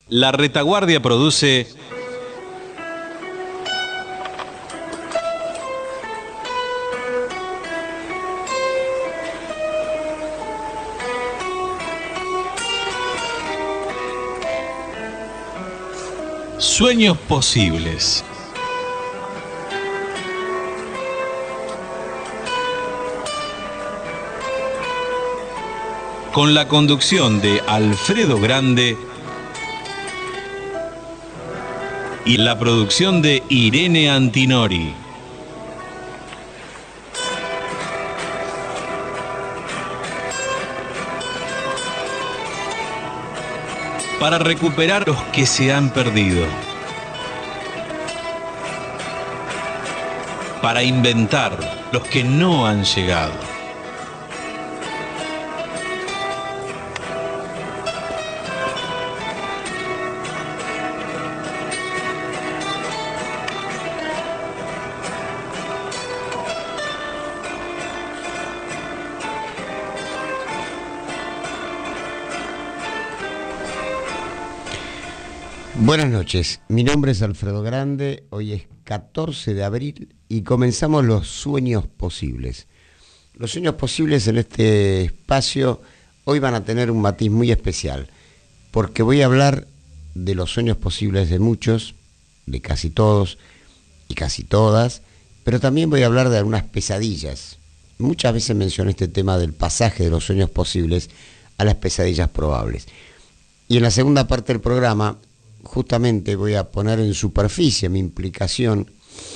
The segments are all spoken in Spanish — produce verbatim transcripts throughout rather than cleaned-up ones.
La Retaguardia produce Sueños Posibles. Con la conducción de Alfredo Grande y la producción de Irene Antinori. Para recuperar los que se han perdido. Para inventar los que no han llegado. Buenas noches, mi nombre es Alfredo Grande, hoy es catorce de abril y comenzamos los Sueños Posibles. Los Sueños Posibles en este espacio hoy van a tener un matiz muy especial, porque voy a hablar de los sueños posibles de muchos, de casi todos y casi todas, pero también voy a hablar de algunas pesadillas. Muchas veces mencioné este tema del pasaje de los sueños posibles a las pesadillas probables. Y en la segunda parte del programa justamente voy a poner en superficie mi implicación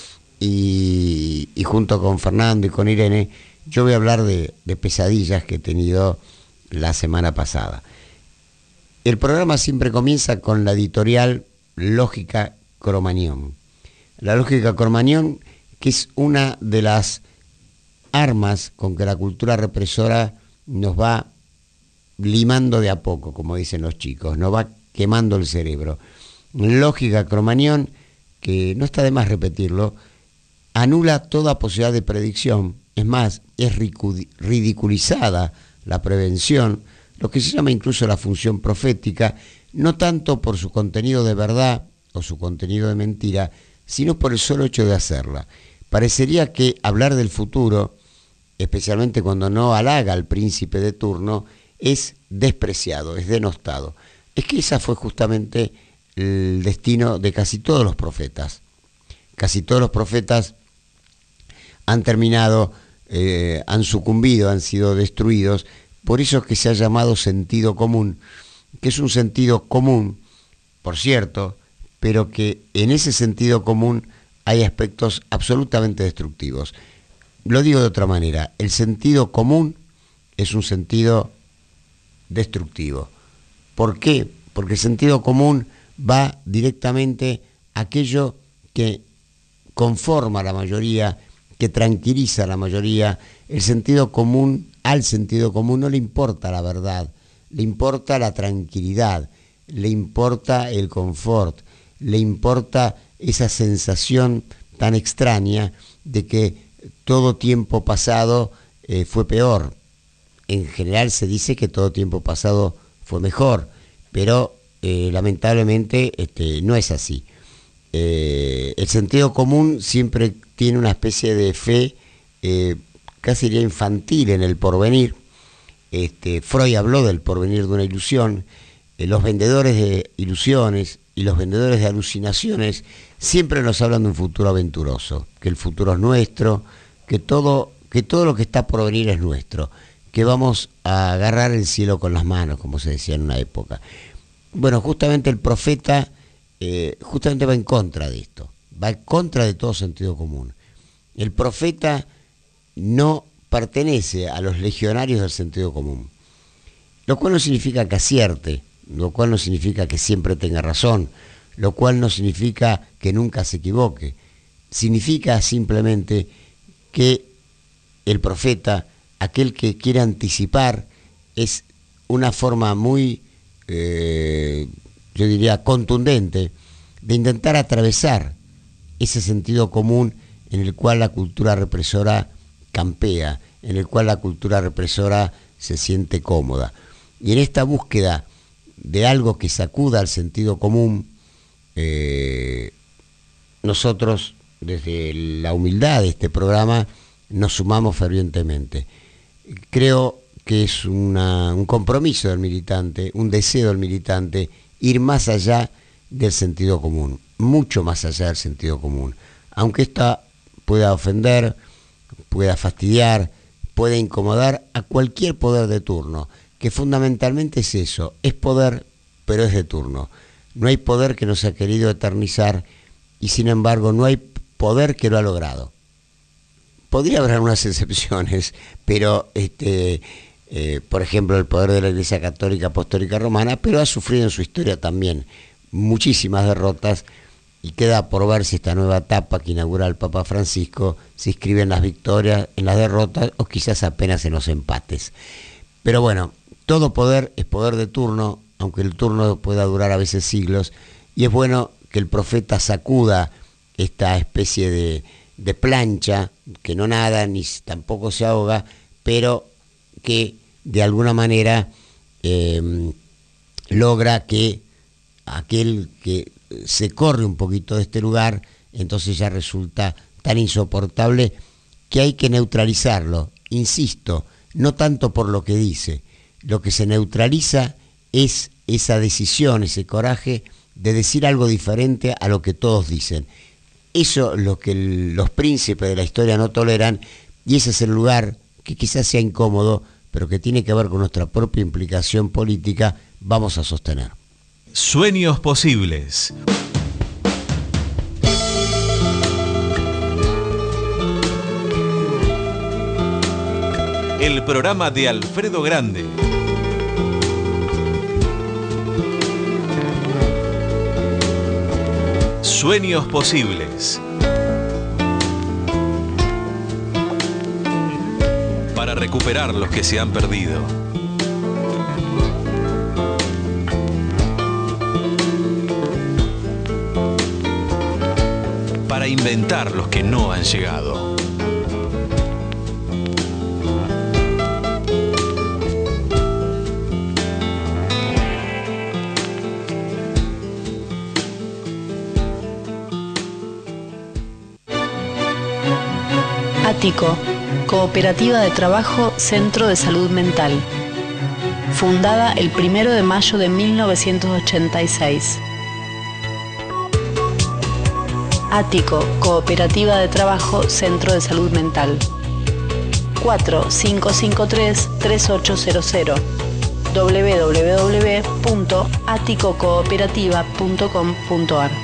y, y junto con Fernando y con Irene, yo voy a hablar de, de pesadillas que he tenido la semana pasada. El programa siempre comienza con la editorial Lógica Cromañón. La Lógica Cromañón, que es una de las armas con que la cultura represora nos va limando de a poco, como dicen los chicos, nos va quemando el cerebro. Lógica Cromañón, que no está de más repetirlo, anula toda posibilidad de predicción. Es más, es ridiculizada la prevención, lo que se llama incluso la función profética, no tanto por su contenido de verdad o su contenido de mentira, sino por el solo hecho de hacerla. Parecería que hablar del futuro, especialmente cuando no halaga al príncipe de turno, es despreciado, es denostado. Es que esa fue justamente el destino de casi todos los profetas. Casi todos los profetas han terminado, eh, han sucumbido, han sido destruidos, por eso que se ha llamado sentido común, que es un sentido común, por cierto, pero que en ese sentido común hay aspectos absolutamente destructivos. Lo digo de otra manera, el sentido común es un sentido destructivo. ¿Por qué? Porque el sentido común va directamente a aquello que conforma a la mayoría, que tranquiliza a la mayoría. El sentido común, al sentido común no le importa la verdad, le importa la tranquilidad, le importa el confort, le importa esa sensación tan extraña de que todo tiempo pasado eh, fue peor. En general se dice que todo tiempo pasado fue mejor, pero eh, lamentablemente este, no es así. Eh, el sentido común siempre tiene una especie de fe, eh, casi diría infantil, en el porvenir. Este, Freud habló del porvenir de una ilusión. Eh, los vendedores de ilusiones y los vendedores de alucinaciones siempre nos hablan de un futuro aventuroso, que el futuro es nuestro, que todo, que todo lo que está por venir es nuestro, que vamos a agarrar el cielo con las manos, como se decía en una época. Bueno, justamente el profeta eh, justamente va en contra de esto, va en contra de todo sentido común. El profeta no pertenece a los legionarios del sentido común, lo cual no significa que acierte, lo cual no significa que siempre tenga razón, lo cual no significa que nunca se equivoque. Significa simplemente que el profeta, aquel que quiere anticipar, es una forma muy, eh, yo diría, contundente de intentar atravesar ese sentido común en el cual la cultura represora campea, en el cual la cultura represora se siente cómoda. Y en esta búsqueda de algo que sacuda al sentido común, eh, nosotros desde la humildad de este programa nos sumamos fervientemente. Creo que es una, un compromiso del militante, un deseo del militante, ir más allá del sentido común, mucho más allá del sentido común. Aunque esta pueda ofender, pueda fastidiar, pueda incomodar a cualquier poder de turno, que fundamentalmente es eso, es poder, pero es de turno. No hay poder que no se ha querido eternizar y sin embargo no hay poder que lo ha logrado. Podría haber algunas excepciones, pero este, eh, por ejemplo el poder de la Iglesia Católica Apostólica Romana, pero ha sufrido en su historia también muchísimas derrotas y queda por ver si esta nueva etapa que inaugura el Papa Francisco se inscribe en las victorias, en las derrotas o quizás apenas en los empates. Pero bueno, todo poder es poder de turno, aunque el turno pueda durar a veces siglos, y es bueno que el profeta sacuda esta especie de, de plancha que no nada ni tampoco se ahoga, pero que de alguna manera eh, logra que aquel que se corre un poquito de este lugar, entonces ya resulta tan insoportable que hay que neutralizarlo. Insisto, no tanto por lo que dice, lo que se neutraliza es esa decisión, ese coraje de decir algo diferente a lo que todos dicen. Eso es lo que el, los príncipes de la historia no toleran, y ese es el lugar que quizás sea incómodo, pero que tiene que ver con nuestra propia implicación política, vamos a sostener. Sueños posibles. El programa de Alfredo Grande. Sueños posibles. Para recuperar los que se han perdido. Para inventar los que no han llegado. Ático, Cooperativa de Trabajo Centro de Salud Mental. Fundada el primero de mayo de mil novecientos ochenta y seis. Ático, Cooperativa de Trabajo Centro de Salud Mental. cuatro cinco cinco tres tres ocho cero cero. doble u doble u doble u punto ático cooperativa punto com punto a r.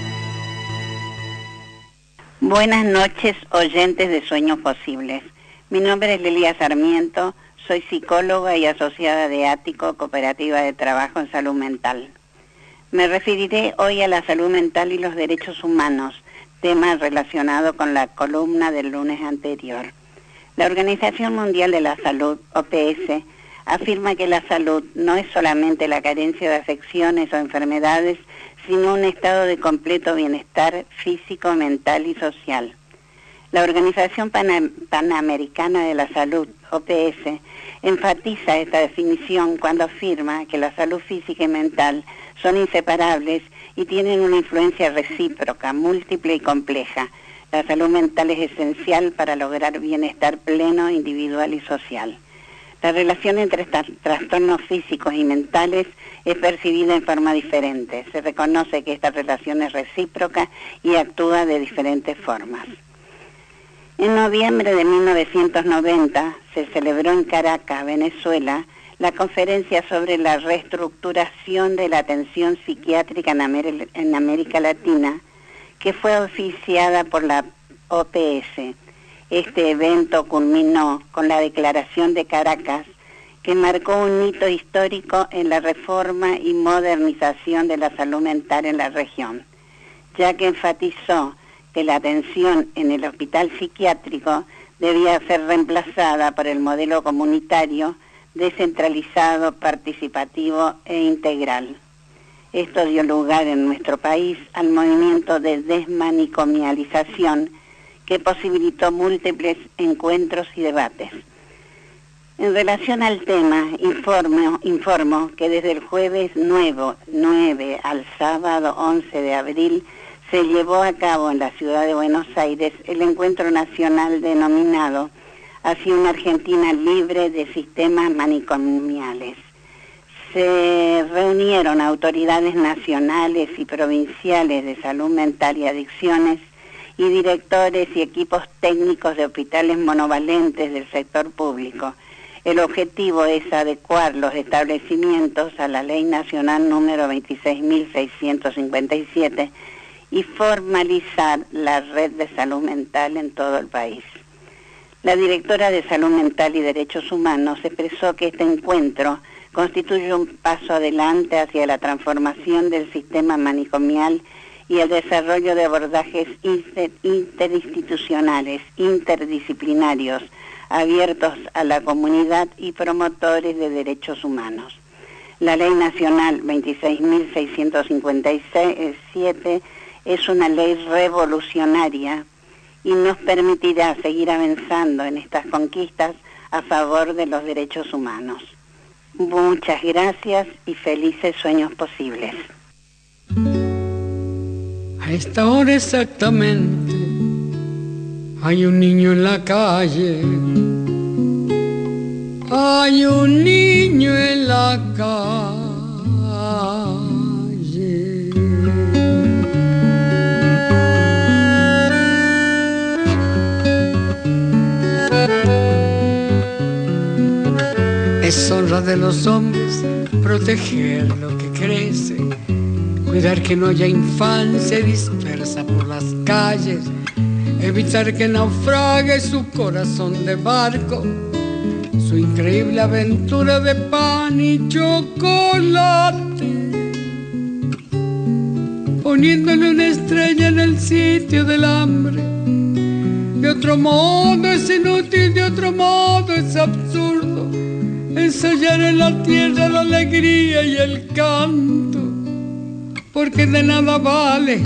Buenas noches, oyentes de Sueños Posibles. Mi nombre es Lilia Sarmiento, soy psicóloga y asociada de Ático, Cooperativa de Trabajo en Salud Mental. Me referiré hoy a la salud mental y los derechos humanos, tema relacionado con la columna del lunes anterior. La Organización Mundial de la Salud, O P S, afirma que la salud no es solamente la carencia de afecciones o enfermedades, sino un estado de completo bienestar físico, mental y social. La Organización Pan- Panamericana de la Salud, O P S, enfatiza esta definición cuando afirma que la salud física y mental son inseparables y tienen una influencia recíproca, múltiple y compleja. La salud mental es esencial para lograr bienestar pleno, individual y social. La relación entre trastornos físicos y mentales es percibida en forma diferente. Se reconoce que esta relación es recíproca y actúa de diferentes formas. En noviembre de mil novecientos noventa se celebró en Caracas, Venezuela, la conferencia sobre la reestructuración de la atención psiquiátrica en, Amer- en América Latina, que fue oficiada por la O P S. Este evento culminó con la Declaración de Caracas, que marcó un hito histórico en la reforma y modernización de la salud mental en la región, ya que enfatizó que la atención en el hospital psiquiátrico debía ser reemplazada por el modelo comunitario, descentralizado, participativo e integral. Esto dio lugar en nuestro país al movimiento de desmanicomialización que posibilitó múltiples encuentros y debates. En relación al tema, informo, informo que desde el jueves nueve al sábado once de abril se llevó a cabo en la ciudad de Buenos Aires el encuentro nacional denominado Hacia una Argentina libre de sistemas manicomiales. Se reunieron autoridades nacionales y provinciales de salud mental y adicciones y directores y equipos técnicos de hospitales monovalentes del sector público. El objetivo es adecuar los establecimientos a la Ley Nacional número veintiséis mil seiscientos cincuenta y siete y formalizar la red de salud mental en todo el país. La directora de Salud Mental y Derechos Humanos expresó que este encuentro constituye un paso adelante hacia la transformación del sistema manicomial y el desarrollo de abordajes inter interinstitucionales, interdisciplinarios, abiertos a la comunidad y promotores de derechos humanos. La Ley Nacional veintiséis mil seiscientos cincuenta y siete es una ley revolucionaria y nos permitirá seguir avanzando en estas conquistas a favor de los derechos humanos. Muchas gracias y felices sueños posibles. A esta hora exactamente hay un niño en la calle, hay un niño en la calle. Es honra de los hombres proteger lo que crece, cuidar que no haya infancia dispersa por las calles, evitar que naufrague su corazón de barco, su increíble aventura de pan y chocolate, poniéndole una estrella en el sitio del hambre. De otro modo es inútil, de otro modo es absurdo ensayar en la tierra la alegría y el canto, porque de nada vale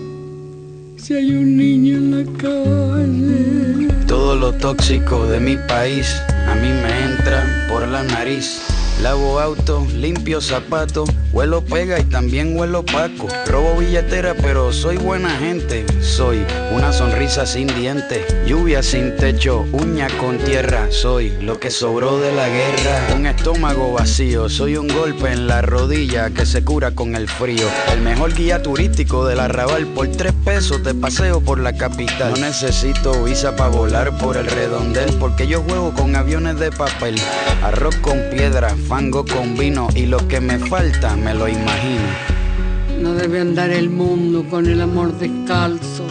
si hay un niño en la calle. Todo lo tóxico de mi país a mí me entra por la nariz. Lavo auto, limpio zapatos, huelo pega y también huelo paco. Robo billetera pero soy buena gente. Soy una sonrisa sin dientes, lluvia sin techo, uña con tierra. Soy lo que sobró de la guerra. Un estómago vacío, soy un golpe en la rodilla que se cura con el frío. El mejor guía turístico del Arrabal, por tres pesos te paseo por la capital. No necesito visa para volar por el redondel, porque yo juego con aviones de papel. Arroz con piedra, fango con vino y lo que me falta me lo imagino. No debe andar el mundo con el amor descalzo,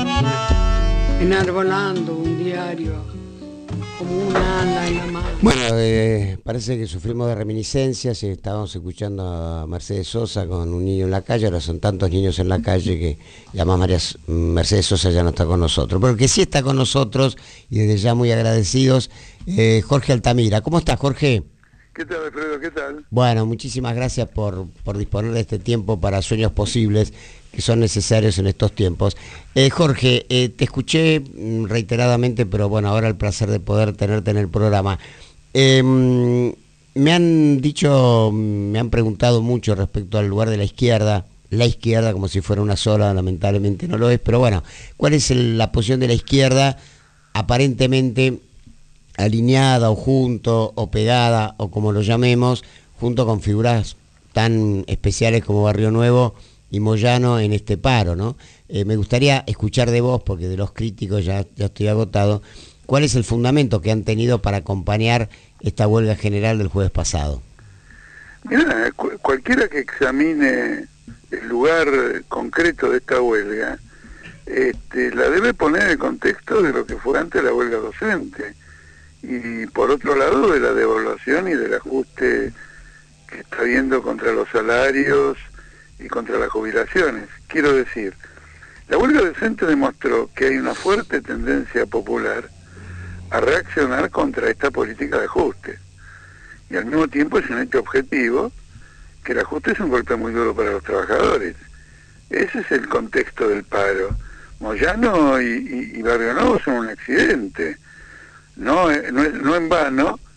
enarbolando un diario como una ala en la mano. Bueno, eh, parece que sufrimos de reminiscencias y estábamos escuchando a Mercedes Sosa con un niño en la calle. Ahora son tantos niños en la calle que ya más María Mercedes Sosa ya no está con nosotros, pero que sí está con nosotros y desde ya muy agradecidos, eh, Jorge Altamira. ¿Cómo estás, Jorge? ¿Qué tal, Alfredo? ¿Qué tal? Bueno, muchísimas gracias por, por disponer de este tiempo para Sueños Posibles, que son necesarios en estos tiempos. Eh, Jorge, eh, te escuché reiteradamente, pero bueno, ahora el placer de poder tenerte en el programa. Eh, me han dicho, me han preguntado mucho respecto al lugar de la izquierda, la izquierda como si fuera una sola, lamentablemente no lo es, pero bueno, ¿cuál es el, la posición de la izquierda aparentemente alineada o junto o pegada o como lo llamemos, junto con figuras tan especiales como Barrio Nuevo y Moyano en este paro, ¿no? Eh, me gustaría escuchar de vos, porque de los críticos ya, ya estoy agotado, ¿cuál es el fundamento que han tenido para acompañar esta huelga general del jueves pasado? Mira, cu cualquiera que examine el lugar concreto de esta huelga, este, la debe poner en el contexto de lo que fue antes la huelga docente. Y por otro lado de la devaluación y del ajuste que está habiendo contra los salarios y contra las jubilaciones. Quiero decir, la huelga docente demostró que hay una fuerte tendencia popular a reaccionar contra esta política de ajuste. Y al mismo tiempo es un hecho objetivo que el ajuste es un golpe muy duro para los trabajadores. Ese es el contexto del paro. Moyano y, y, y Barrio Nuevo son un accidente. No, no, no en vano,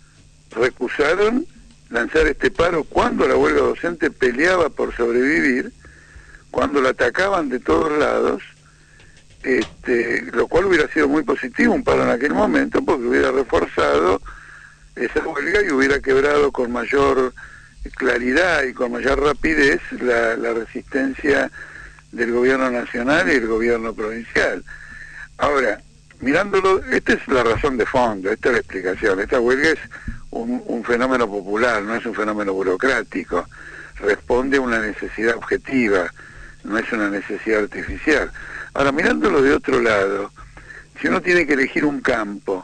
recusaron lanzar este paro cuando la huelga docente peleaba por sobrevivir, cuando la atacaban de todos lados, este, lo cual hubiera sido muy positivo un paro en aquel momento, porque hubiera reforzado esa huelga y hubiera quebrado con mayor claridad y con mayor rapidez la, la resistencia del gobierno nacional y el gobierno provincial. Ahora, mirándolo, esta es la razón de fondo, esta es la explicación. Esta huelga es un, un fenómeno popular, no es un fenómeno burocrático, responde a una necesidad objetiva, no es una necesidad artificial. Ahora, mirándolo de otro lado, si uno tiene que elegir un campo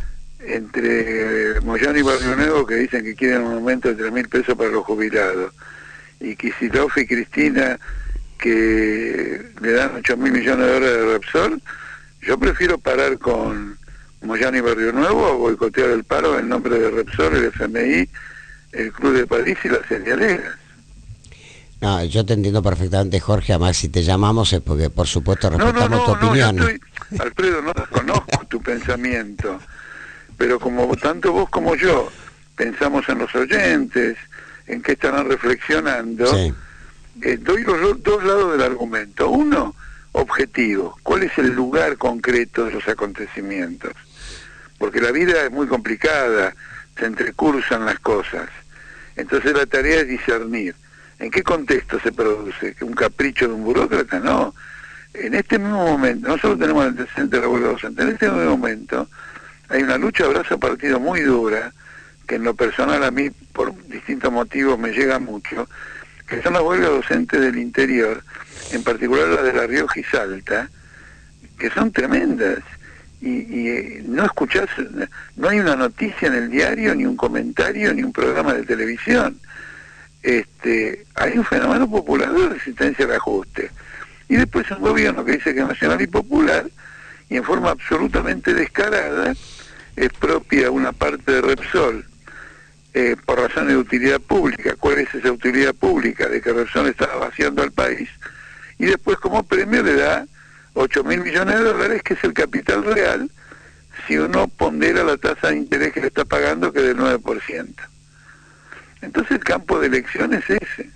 entre Moyano y Barrio Nuevo, que dicen que quieren un aumento de tres mil pesos para los jubilados, y Kicillof y Cristina, que le dan ocho mil millones de dólares de Repsol, yo prefiero parar con Moyano y Barrio Nuevo o boicotear el paro en nombre de Repsol, el F M I, el Club de París y las cerealeras. No, yo te entiendo perfectamente, Jorge. Además, si te llamamos es porque, por supuesto, respetamos no, no, no, tu opinión. No, yo estoy, Alfredo, no conozco tu pensamiento, pero como tanto vos como yo pensamos en los oyentes, en qué estarán reflexionando, sí. eh, doy los dos lados del argumento. Uno, objetivo. ¿Cuál es el lugar concreto de los acontecimientos? Porque la vida es muy complicada, se entrecruzan las cosas. Entonces la tarea es discernir. ¿En qué contexto se produce? ¿Un capricho de un burócrata? No. En este mismo momento, no solo tenemos el antecedente de la huelga docente, en este mismo momento hay una lucha a brazo partido muy dura, que en lo personal a mí, por distintos motivos, me llega mucho, que son las huelgas docentes del interior, en particular las de La Rioja y Salta, que son tremendas. Y, y eh, no escuchás, no hay una noticia en el diario, ni un comentario, ni un programa de televisión. Este, hay un fenómeno popular de resistencia al ajuste. Y después un gobierno que dice que es nacional y popular, y en forma absolutamente descarada, expropia una parte de Repsol eh, por razones de utilidad pública. ¿Cuál es esa utilidad pública? De que Repsol estaba vaciando al país. Y después como premio le da ocho mil millones de dólares, que es el capital real, si uno pondera la tasa de interés que le está pagando, que es del nueve por ciento. Entonces el campo de elección es ese.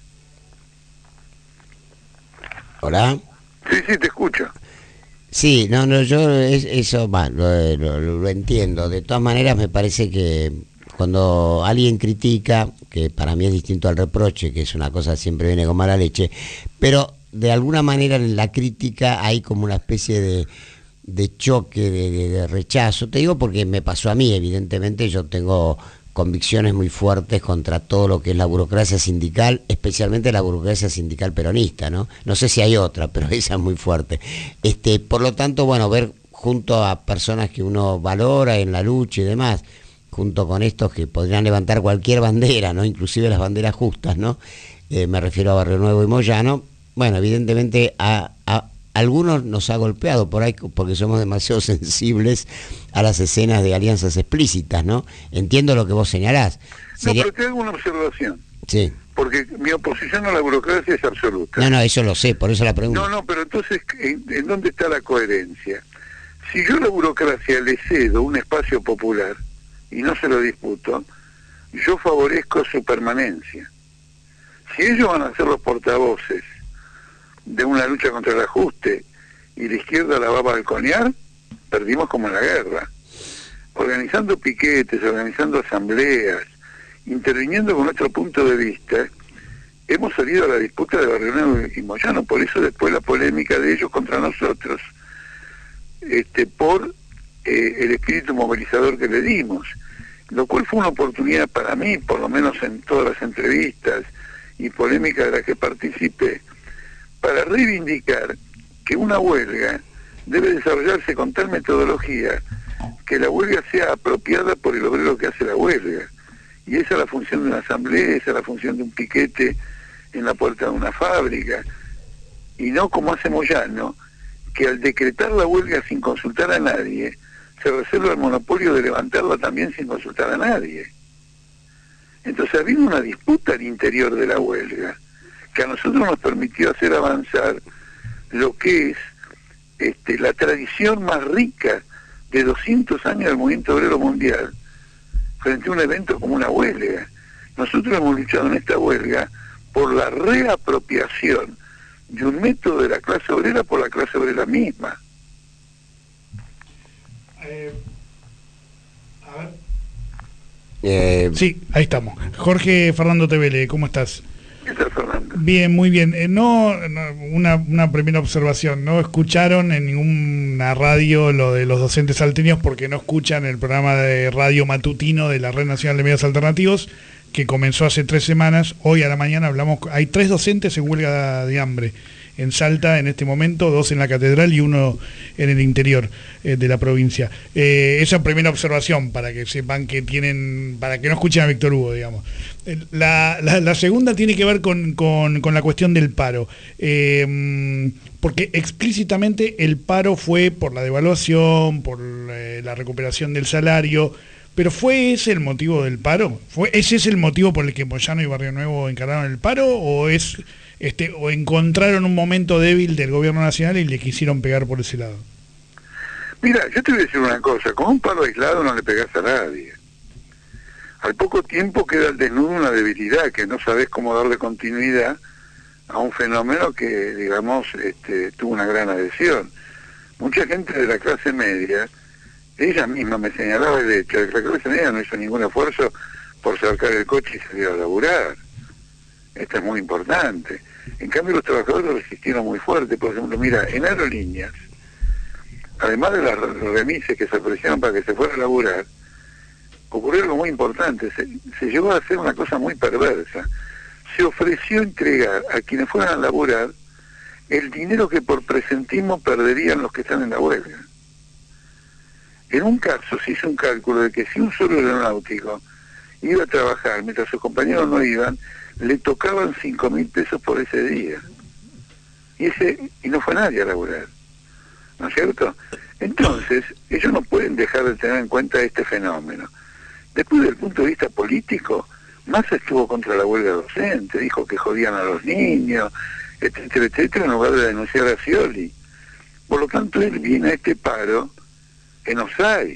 Hola. Sí, sí, te escucho. Sí, no, no, yo es, eso bueno, lo, lo, lo entiendo. De todas maneras me parece que cuando alguien critica, que para mí es distinto al reproche, que es una cosa que siempre viene con mala leche, pero de alguna manera en la crítica hay como una especie de, de choque, de, de, de rechazo. Te digo porque me pasó a mí, evidentemente yo tengo convicciones muy fuertes contra todo lo que es la burocracia sindical, especialmente la burocracia sindical peronista, ¿no? No sé si hay otra, pero esa es muy fuerte. Este, por lo tanto, bueno, ver junto a personas que uno valora en la lucha y demás, junto con estos que podrían levantar cualquier bandera, ¿no? Inclusive las banderas justas, ¿no? Eh, me refiero a Barrio Nuevo y Moyano. Bueno, evidentemente a, a algunos nos ha golpeado por ahí porque somos demasiado sensibles a las escenas de alianzas explícitas, ¿no? Entiendo lo que vos señalás. Sería... No, pero te hago una observación. Sí. Porque mi oposición a la burocracia es absoluta. No, no, eso lo sé, por eso la pregunta. No, no, pero entonces, ¿en, en dónde está la coherencia? Si yo a la burocracia le cedo un espacio popular y no se lo disputo, yo favorezco su permanencia. Si ellos van a ser los portavoces de una lucha contra el ajuste y la izquierda la va a balconear, perdimos como en la guerra. Organizando piquetes, organizando asambleas, interviniendo con nuestro punto de vista, hemos salido a la disputa de Barrio Nuevo y Moyano. Por eso después la polémica de ellos contra nosotros, este, por eh, el espíritu movilizador que le dimos, lo cual fue una oportunidad para mí, por lo menos en todas las entrevistas y polémicas de las que participé, para reivindicar que una huelga debe desarrollarse con tal metodología que la huelga sea apropiada por el obrero que hace la huelga. Y esa es la función de una asamblea, esa es la función de un piquete en la puerta de una fábrica. Y no como hace Moyano, que al decretar la huelga sin consultar a nadie, se reserva el monopolio de levantarla también sin consultar a nadie. Entonces había una disputa al interior de la huelga, que a nosotros nos permitió hacer avanzar lo que es este, la tradición más rica de doscientos años del movimiento obrero mundial, frente a un evento como una huelga. Nosotros hemos luchado en esta huelga por la reapropiación de un método de la clase obrera por la clase obrera misma. Eh, a ver. Eh, sí, ahí estamos. Jorge Fernando Tevele, ¿cómo estás? ¿Qué tal, Fernando? Bien, muy bien. Eh, no, no una, una primera observación, no escucharon en ninguna radio lo de los docentes salteños porque no escuchan el programa de radio matutino de la Red Nacional de Medios Alternativos, que comenzó hace tres semanas. Hoy a la mañana hablamos, hay tres docentes en huelga de hambre en Salta en este momento, dos en la catedral y uno en el interior eh, de la provincia. Eh, esa primera observación para que sepan que tienen, para que no escuchen a Víctor Hugo, digamos. La, la, la segunda tiene que ver con, con, con la cuestión del paro, eh, porque explícitamente el paro fue por la devaluación, por eh, la recuperación del salario. ¿Pero fue ese el motivo del paro? ¿Fue ese es el motivo por el que Moyano y Barrio Nuevo encararon el paro? ¿O es este o encontraron un momento débil del gobierno nacional y le quisieron pegar por ese lado? Mira, yo te voy a decir una cosa, con un paro aislado no le pegás a nadie. Al poco tiempo queda al desnudo una debilidad, que no sabés cómo darle continuidad a un fenómeno que, digamos, este, tuvo una gran adhesión. Mucha gente de la clase media, ella misma me señalaba el hecho de que la clase media no hizo ningún esfuerzo por sacar el coche y salir a laburar. Esto es muy importante. En cambio, los trabajadores resistieron muy fuerte. Por ejemplo, mira, en aerolíneas, además de las remises que se ofrecieron para que se fuera a laburar, ocurrió algo muy importante. Se, se llegó a hacer una cosa muy perversa. Se ofreció entregar a quienes fueran a laburar el dinero que por presentismo perderían los que están en la huelga. En un caso se hizo un cálculo de que si un solo aeronáutico iba a trabajar mientras sus compañeros no iban, le tocaban cinco mil pesos por ese día. Y ese y no fue nadie a laburar, ¿no es cierto? Entonces, ellos no pueden dejar de tener en cuenta este fenómeno. Después, desde el punto de vista político, Massa estuvo contra la huelga docente, dijo que jodían a los niños, etcétera, etcétera, en lugar de denunciar a Scioli. Por lo tanto, él viene a este paro en Osay,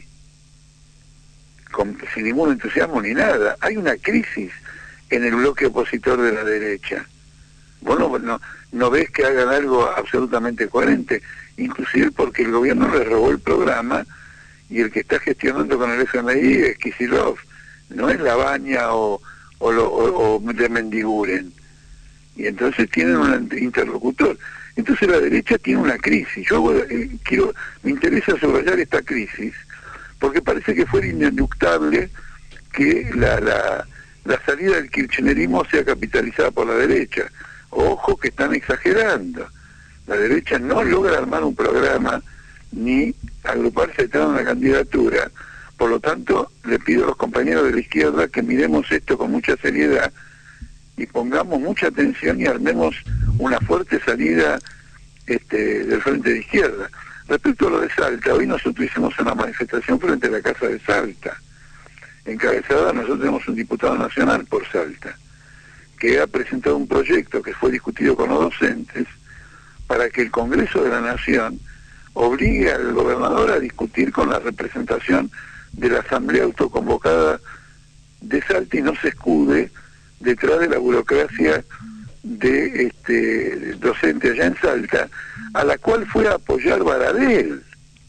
con, sin ningún entusiasmo ni nada. Hay una crisis en el bloque opositor de la derecha. Bueno, no, no ves que hagan algo absolutamente coherente, inclusive porque el gobierno les robó el programa y el que está gestionando con el F M I es Kicillof, no es Labaña o, o, lo, o, o de Mendiguren. Y entonces tienen un interlocutor. Entonces la derecha tiene una crisis. Yo eh, quiero, me interesa subrayar esta crisis, porque parece que fuera ineluctable que la, la, la salida del kirchnerismo sea capitalizada por la derecha. Ojo que están exagerando. La derecha no logra armar un programa ni agruparse detrás de una candidatura. Por lo tanto, le pido a los compañeros de la izquierda que miremos esto con mucha seriedad y pongamos mucha atención y armemos una fuerte salida este, del frente de izquierda. Respecto a lo de Salta, hoy nosotros hicimos una manifestación frente a la Casa de Salta. Encabezada, nosotros tenemos un diputado nacional por Salta, que ha presentado un proyecto que fue discutido con los docentes para que el Congreso de la Nación obligue al gobernador a discutir con la representación de la Asamblea autoconvocada de Salta y no se escude detrás de la burocracia de este docente allá en Salta, a la cual fue a apoyar Baradel,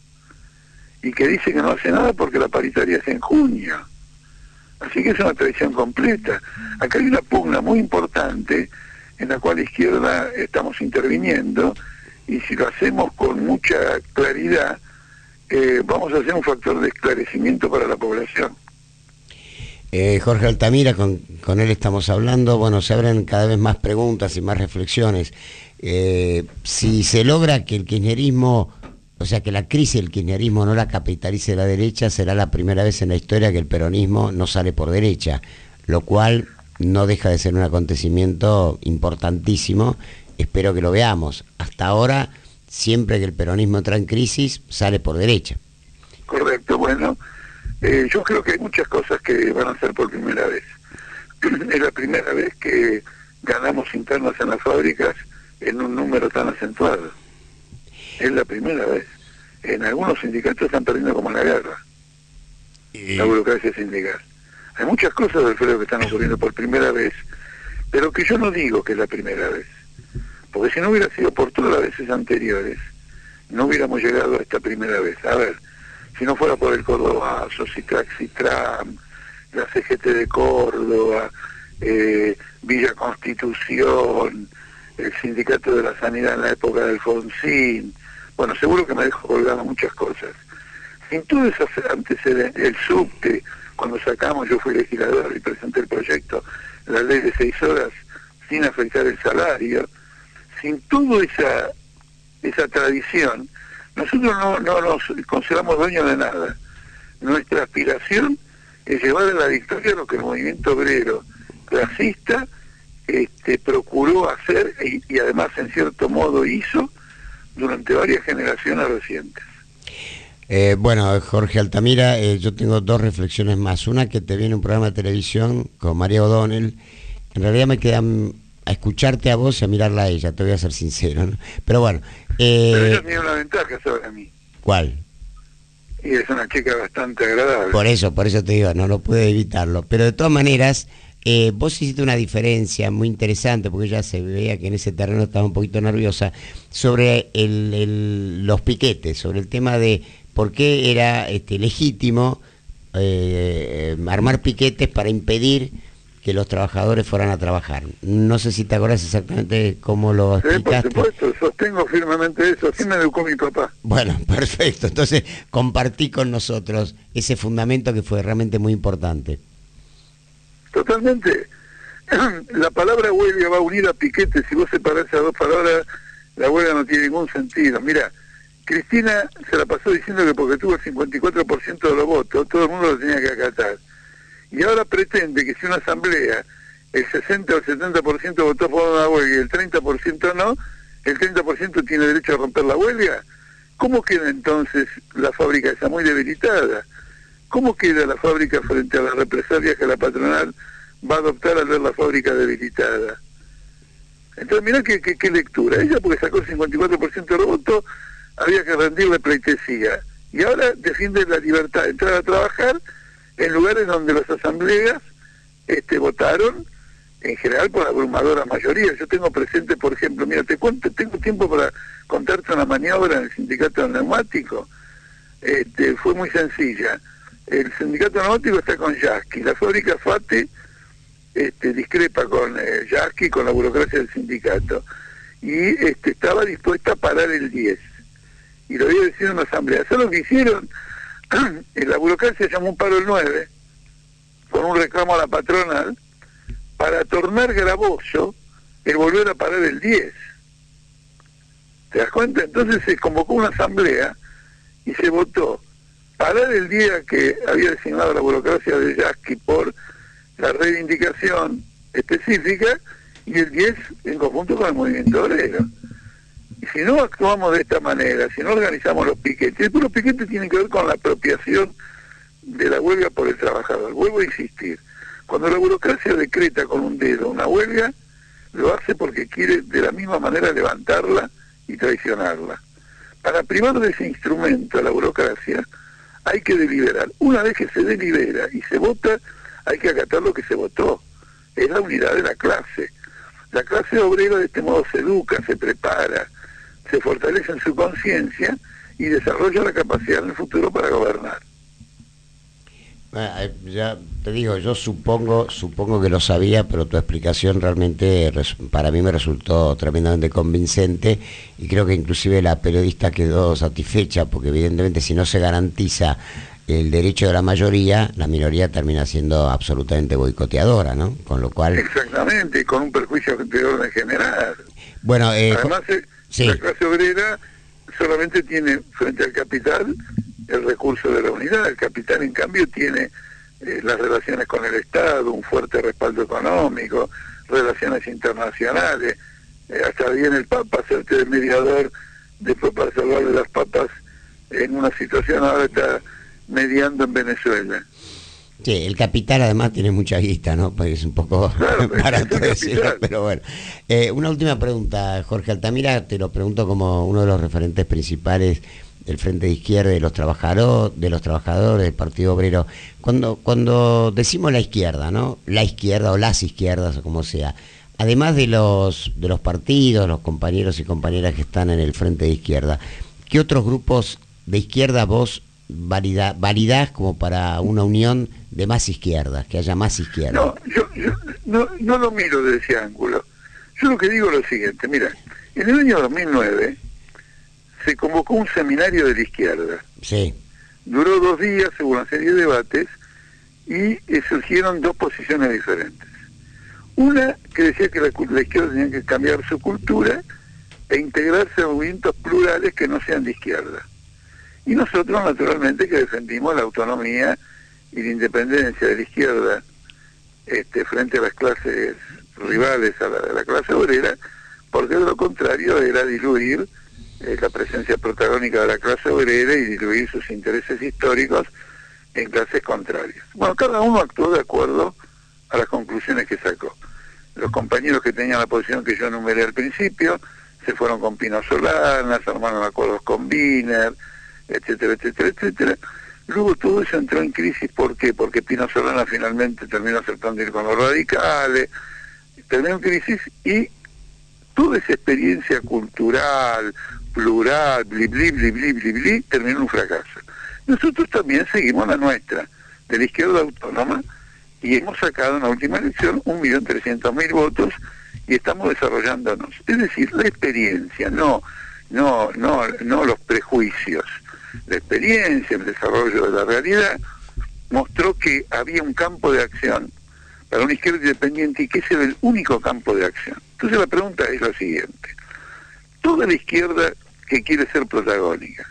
y que dice que no hace nada porque la paritaria es en junio. Así que es una traición completa. Acá hay una pugna muy importante en la cual la izquierda estamos interviniendo, y si lo hacemos con mucha claridad, eh, vamos a hacer un factor de esclarecimiento para la población. Eh, Jorge Altamira, con, con él estamos hablando. Bueno, se abren cada vez más preguntas y más reflexiones. Eh, si se logra que el kirchnerismo, o sea, que la crisis del kirchnerismo no la capitalice la derecha, será la primera vez en la historia que el peronismo no sale por derecha, lo cual no deja de ser un acontecimiento importantísimo. Espero que lo veamos. Hasta ahora, siempre que el peronismo entra en crisis, sale por derecha. Correcto, bueno, eh, yo creo que hay muchas cosas que van a ser por primera vez. Es la primera vez que ganamos internas en las fábricas en un número tan acentuado. Es la primera vez. En algunos sindicatos están perdiendo como en la guerra, eh... la burocracia sindical. Hay muchas cosas, Alfredo, que están ocurriendo por primera vez, pero que yo no digo que es la primera vez, porque si no hubiera sido por todas las veces anteriores, no hubiéramos llegado a esta primera vez. A ver, si no fuera por el Cordobazo, Citrac, Citram, la C G T de Córdoba, eh, Villa Constitución, el Sindicato de la Sanidad en la época de Alfonsín, bueno, seguro que me dejo colgado muchas cosas. Sin todo esos antecedentes, el subte, cuando sacamos, yo fui legislador y presenté el proyecto, la ley de seis horas, sin afectar el salario, sin toda esa, esa tradición, nosotros no, no nos consideramos dueños de nada. Nuestra aspiración es llevar a la victoria lo que el movimiento obrero clasista este, procuró hacer y, y además en cierto modo hizo durante varias generaciones recientes. Eh, bueno, Jorge Altamira, eh, yo tengo dos reflexiones más. Una, que te viene un programa de televisión con María O'Donnell. En realidad me quedan a escucharte a vos y a mirarla a ella, te voy a ser sincero, ¿no? Pero bueno. Eh, Pero ella tiene una ventaja sobre mí. ¿Cuál? Y es una chica bastante agradable. Por eso, por eso te digo, no lo puedo evitarlo. Pero de todas maneras, eh, vos hiciste una diferencia muy interesante, porque ella se veía que en ese terreno estaba un poquito nerviosa, sobre el, el, los piquetes, sobre el tema de por qué era este, legítimo eh, armar piquetes para impedir que los trabajadores fueran a trabajar. No sé si te acordás exactamente cómo lo sí, explicaste. Por supuesto, sostengo firmemente eso, así me educó mi papá. Bueno, perfecto, entonces compartí con nosotros ese fundamento que fue realmente muy importante. Totalmente. La palabra huelga va unida a piquete. Si vos separás esas dos palabras, la huelga no tiene ningún sentido. Mira, Cristina se la pasó diciendo que porque tuvo el cincuenta y cuatro por ciento de los votos, todo el mundo lo tenía que acatar. Y ahora pretende que si una asamblea, el sesenta o el setenta por ciento votó a favor de una huelga y el treinta por ciento no, el treinta por ciento tiene derecho a romper la huelga. ¿Cómo queda entonces la fábrica esa muy debilitada? ¿Cómo queda la fábrica frente a las represalias que la patronal va a adoptar al ver la fábrica debilitada? Entonces mirá qué, qué, qué lectura. Ella, porque sacó el cincuenta y cuatro por ciento de los votos, había que rendirle pleitesía. Y ahora defiende la libertad de entrar a trabajar en lugares donde las asambleas este, votaron, en general por abrumadora mayoría. Yo tengo presente, por ejemplo, mira, te cuento, tengo tiempo para contarte una maniobra en el sindicato del neumático. Este, fue muy sencilla. El sindicato neumático está con Yasky, la fábrica FATE este, discrepa con eh, Yasky, con la burocracia del sindicato, y este, estaba dispuesta a parar el diez. Y lo había decidido en la asamblea. ¿Sabes lo que hicieron? La burocracia llamó un paro el nueve con un reclamo a la patronal para tornar gravoso el volver a parar el diez. ¿Te das cuenta? Entonces se convocó una asamblea y se votó parar el día que había designado la burocracia de Yasky por la reivindicación específica y el diez en conjunto con el movimiento obrero. Y si no actuamos de esta manera, si no organizamos los piquetes, después los piquetes tienen que ver con la apropiación de la huelga por el trabajador. Vuelvo a insistir, cuando la burocracia decreta con un dedo una huelga, lo hace porque quiere de la misma manera levantarla y traicionarla. Para privar de ese instrumento a la burocracia, hay que deliberar. Una vez que se delibera y se vota, hay que acatar lo que se votó. Es la unidad de la clase. La clase obrera de este modo se educa, se prepara, se fortalece en su conciencia y desarrolla la capacidad en el futuro para gobernar. Eh, ya te digo, yo supongo supongo que lo sabía, pero tu explicación realmente para mí me resultó tremendamente convincente y creo que inclusive la periodista quedó satisfecha, porque evidentemente si no se garantiza el derecho de la mayoría, la minoría termina siendo absolutamente boicoteadora, ¿no? Con lo cual... Exactamente, con un perjuicio de orden general. Bueno, eh, además eh, sí. La clase obrera solamente tiene frente al capital el recurso de la unidad. El capital, en cambio, tiene eh, las relaciones con el Estado, un fuerte respaldo económico, relaciones internacionales, eh, hasta viene el Papa a hacerte de mediador después para salvarle las papas en una situación, ahora está mediando en Venezuela. Sí, el capital además tiene mucha guita, ¿no? Pues es un poco claro, barato decirlo, pero bueno. Eh, una última pregunta, Jorge Altamira, te lo pregunto como uno de los referentes principales el Frente de Izquierda de los trabajadores, de los trabajadores del Partido Obrero. Cuando, cuando decimos la izquierda, ¿no? La izquierda o las izquierdas o como sea, además de los de los partidos, los compañeros y compañeras que están en el Frente de Izquierda, ¿qué otros grupos de izquierda vos valida, validás como para una unión de más izquierdas, que haya más izquierdas? No, yo, yo no, no lo miro de ese ángulo. Yo lo que digo es lo siguiente, mira, en el año dos mil nueve se convocó un seminario de la izquierda. Sí. Duró dos días, hubo una serie de debates y eh, surgieron dos posiciones diferentes. Una que decía que la, la izquierda tenía que cambiar su cultura e integrarse a movimientos plurales que no sean de izquierda. Y nosotros, naturalmente, que defendimos la autonomía y la independencia de la izquierda este, frente a las clases rivales a la, a la clase obrera, porque de lo contrario era diluir eh, la presencia protagónica de la clase obrera y diluir sus intereses históricos en clases contrarias. Bueno, cada uno actuó de acuerdo a las conclusiones que sacó. Los compañeros que tenían la posición que yo enumeré al principio se fueron con Pino Solanas, armaron acuerdos con Wiener, etcétera, etcétera, etcétera. Luego todo eso entró en crisis. ¿Por qué? Porque Pino Solanas finalmente terminó aceptando ir con los radicales, terminó en crisis y toda esa experiencia cultural, plural, bli, bli, bli, bli, bli, bli, terminó en un fracaso. Nosotros también seguimos la nuestra, de la izquierda autónoma, y hemos sacado en la última elección un millón trescientos mil votos y estamos desarrollándonos. Es decir, la experiencia, no, no, no, no los prejuicios. La experiencia, el desarrollo de la realidad, mostró que había un campo de acción para una izquierda independiente y que ese era el único campo de acción. Entonces la pregunta es la siguiente. ¿Toda la izquierda que quiere ser protagónica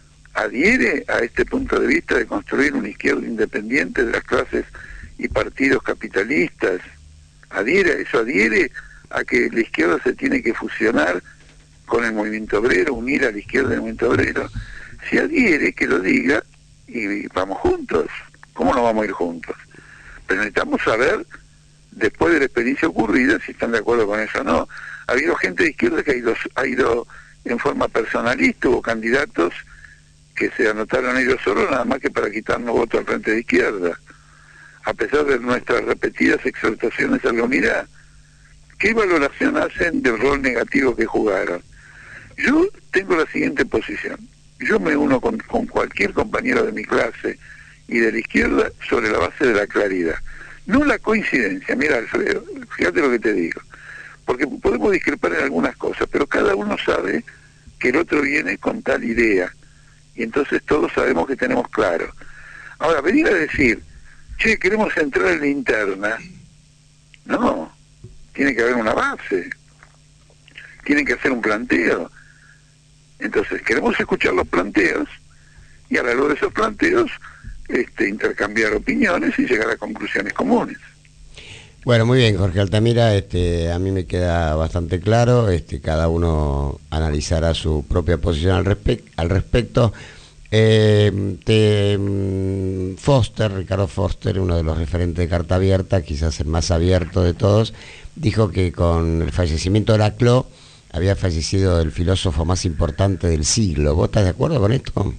adhiere a este punto de vista de construir una izquierda independiente de las clases y partidos capitalistas? ¿Adhiere a eso? ¿Adhiere a que la izquierda se tiene que fusionar con el movimiento obrero, unir a la izquierda del movimiento obrero? Si adhiere, que lo diga y vamos juntos. ¿Cómo no vamos a ir juntos? Pero necesitamos saber, después de la experiencia ocurrida, si están de acuerdo con eso o no. Ha habido gente de izquierda que ha ido, ha ido en forma personalista, hubo candidatos que se anotaron ellos solos nada más que para quitarnos votos al Frente de Izquierda, a pesar de nuestras repetidas exhortaciones a la unidad. ¿Qué valoración hacen del rol negativo que jugaron? Yo tengo la siguiente posición. Yo me uno con, con cualquier compañero de mi clase y de la izquierda sobre la base de la claridad. No la coincidencia. Mira, Alfredo, fíjate lo que te digo. Porque podemos discrepar en algunas cosas, pero cada uno sabe que el otro viene con tal idea. Y entonces todos sabemos que tenemos claro. Ahora, venir a decir, che, queremos entrar en la interna. No, tiene que haber una base. Tienen que hacer un planteo. Entonces, queremos escuchar los planteos y a la luz de esos planteos este, intercambiar opiniones y llegar a conclusiones comunes. Bueno, muy bien, Jorge Altamira, este, a mí me queda bastante claro, este, cada uno analizará su propia posición al, respe al respecto. Eh, te, Foster, Ricardo Foster, uno de los referentes de Carta Abierta, quizás el más abierto de todos, dijo que con el fallecimiento de Laclau había fallecido el filósofo más importante del siglo. ¿Vos estás de acuerdo con esto?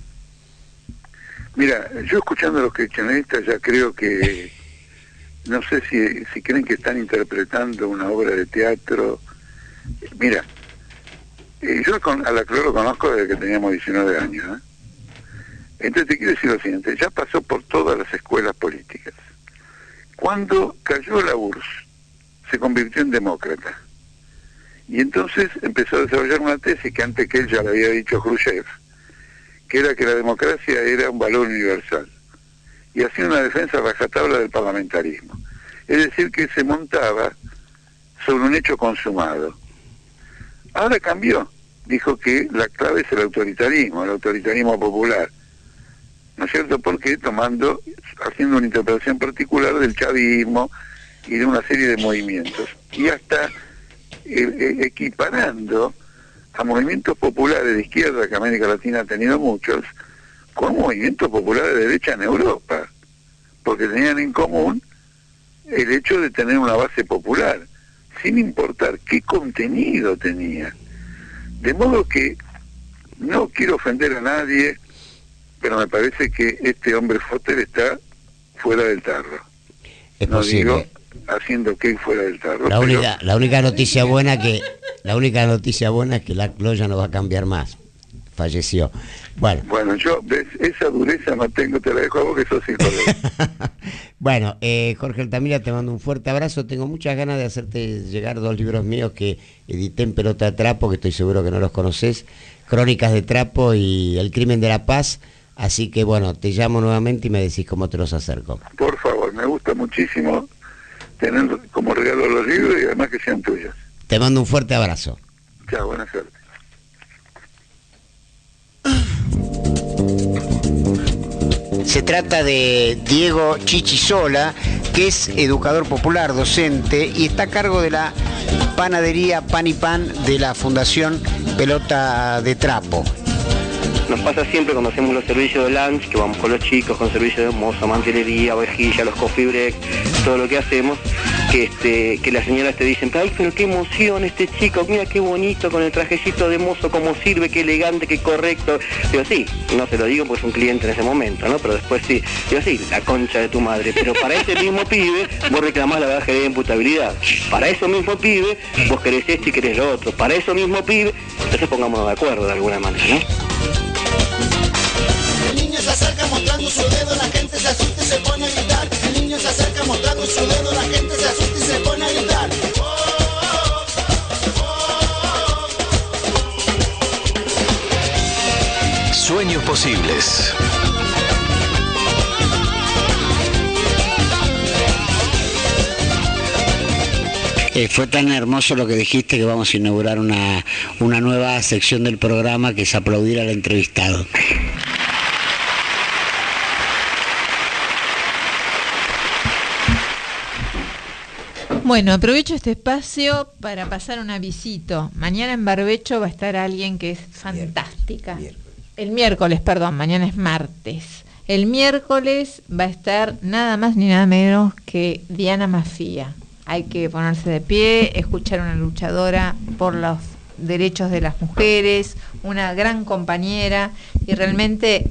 Mira, yo escuchando a los kirchneristas ya creo que, no sé si, si creen que están interpretando una obra de teatro. Mira, eh, yo con, a Laclau lo conozco desde que teníamos diecinueve años, ¿eh? Entonces te quiero decir lo siguiente, ya pasó por todas las escuelas políticas. Cuando cayó la U R S S, se convirtió en demócrata. Y entonces empezó a desarrollar una tesis que antes que él ya le había dicho Khrushchev, que era que la democracia era un valor universal. Y hacía una defensa rajatabla del parlamentarismo. Es decir, que se montaba sobre un hecho consumado. Ahora cambió. Dijo que la clave es el autoritarismo, el autoritarismo popular. ¿No es cierto? Porque tomando, haciendo una interpretación particular del chavismo y de una serie de movimientos. Y hasta eh, equiparando a movimientos populares de izquierda, que América Latina ha tenido muchos, con movimientos populares de derecha en Europa, porque tenían en común el hecho de tener una base popular, sin importar qué contenido tenía. De modo que no quiero ofender a nadie, pero me parece que este hombre Foster está fuera del tarro. Es no posible. digo haciendo que fuera del tarro. La pero... única, la única noticia buena que la única noticia buena es que la Cloya no va a cambiar más. Falleció. Bueno. Bueno, yo ves, esa dureza no tengo, te la dejo a vos que sos hijo de... Bueno, eh, Jorge Altamira, te mando un fuerte abrazo. Tengo muchas ganas de hacerte llegar dos libros míos que edité en Pelota de Trapo, que estoy seguro que no los conocés, Crónicas de Trapo y El Crimen de la Paz. Así que bueno, te llamo nuevamente y me decís cómo te los acerco. Por favor, me gusta muchísimo tener como regalo los libros y además que sean tuyos. Te mando un fuerte abrazo. Chao, buena suerte. Se trata de Diego Chichisola, que es educador popular, docente, y está a cargo de la panadería Pan y Pan de la Fundación Pelota de Trapo. Nos pasa siempre cuando hacemos los servicios de lunch, que vamos con los chicos, con servicios de mozo, mantelería, vajilla, los coffee break, todo lo que hacemos, que este, que las señoras te dicen, ay, pero qué emoción este chico, mira qué bonito con el trajecito de mozo, cómo sirve, qué elegante, qué correcto. Digo, sí, no se lo digo porque es un cliente en ese momento, ¿no? Pero después sí, digo, sí, la concha de tu madre. Pero para ese mismo pibe, vos reclamás la baja de imputabilidad. Para eso mismo pibe, vos querés esto y querés lo otro. Para eso mismo pibe, entonces pongámonos de acuerdo de alguna manera, ¿no? El niño se acerca mostrando su dedo, la gente se asusta y se pone a gritar. El niño se acerca mostrando su dedo, la gente se asusta y se pone a gritar. Sueños posibles. Eh, fue tan hermoso lo que dijiste que vamos a inaugurar una, una nueva sección del programa que es aplaudir al entrevistado. Bueno, aprovecho este espacio para pasar un avisito. Mañana en Barbecho va a estar alguien que es fantástica. Miércoles. El miércoles, perdón, mañana es martes. El miércoles va a estar nada más ni nada menos que Diana Mafía. Hay que ponerse de pie, escuchar a una luchadora por los derechos de las mujeres, una gran compañera, y realmente